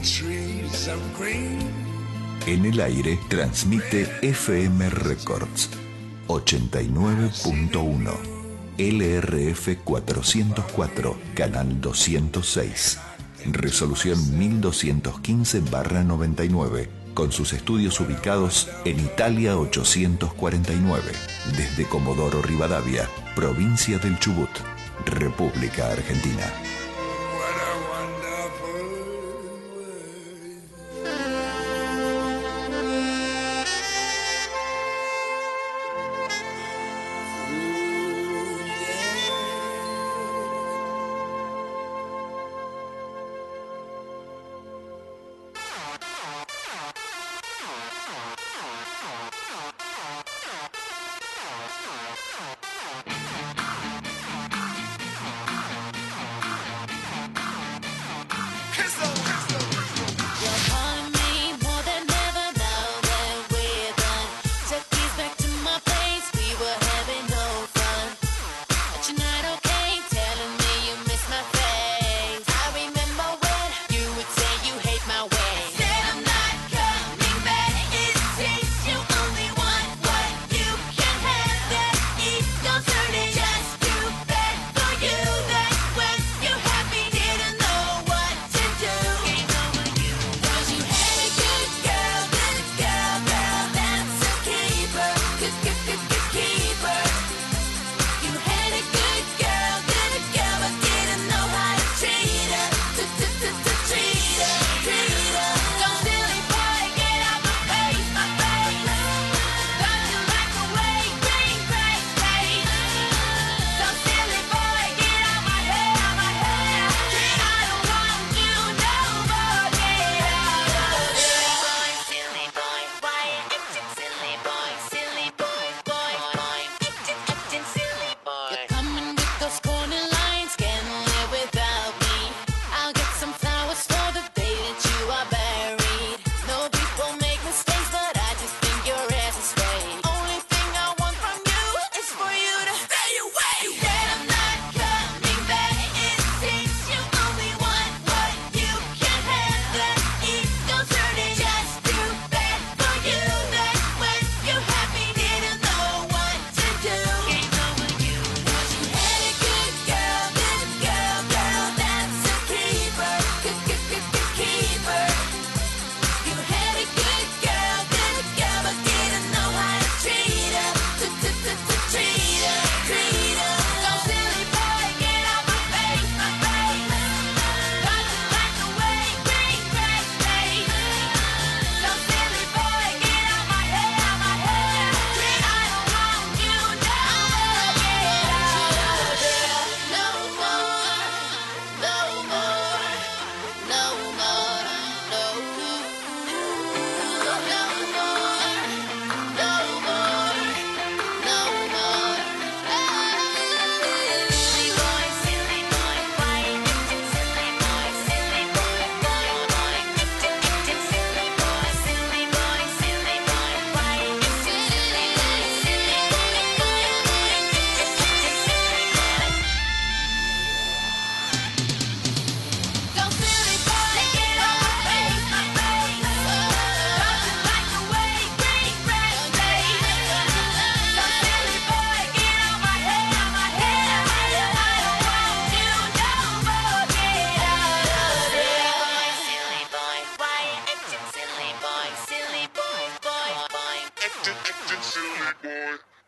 trees of green. En el aire transmite FM Records 89.1, LRF 404, canal 206, resolución 1215/99, con sus estudios ubicados en Italia 849, desde Comodoro Rivadavia, provincia del Chubut, República Argentina. What a wonderful world. Ooh, yeah. You're calling me more than ever now that we're done. Took keys back to my place, we were having no fun. But you're not okay, telling me you miss my face. I remember when you would say you hate my ways. Said I'm not coming back, it seems you only want what you can have. That ego's hurting, just too bad for you. That when you're happy, didn't know what to do. Game over you. 'Cause you had a good girl, that's a keeper. Good keeper. You had a good girl, but didn't know how to treat her. Treat her. Don't silly boy, get out my face. Don't you like the way green grass tastes? Don't silly boy, get out my hair. I don't want you no more, get out of here. Silly boy, why acting silly boy, acting silly boy. You're coming with those corner lines, can't live without me. I'll get some flowers for the day that you are buried. No, people make mistakes, but I just think your ass is fake. Only thing I want from you is for you to stay away. You said I'm not coming back, it seems you only want what you can have. That ego's hurting, just too bad for you. That when you're happy, didn't know what to do. Game over you. 'Cause you had a good girl, that's a keeper. Good keeper. You had a good girl, but didn't know how to treat her. Treat her. Don't silly boy, get out my face. Don't you like the way green grass tastes? Don't silly boy, get out my hair. I don't want you no more, get out of here. No more. No more. No more. Silly boy, why acting silly boy, acting silly boy, why acting silly Don't silly boy, get out my face. Don't you like the way green grass tastes? Don't silly boy, get out my hair. I don't want you no more, get out of here. Silly boy, why acting silly boy, acting silly boy.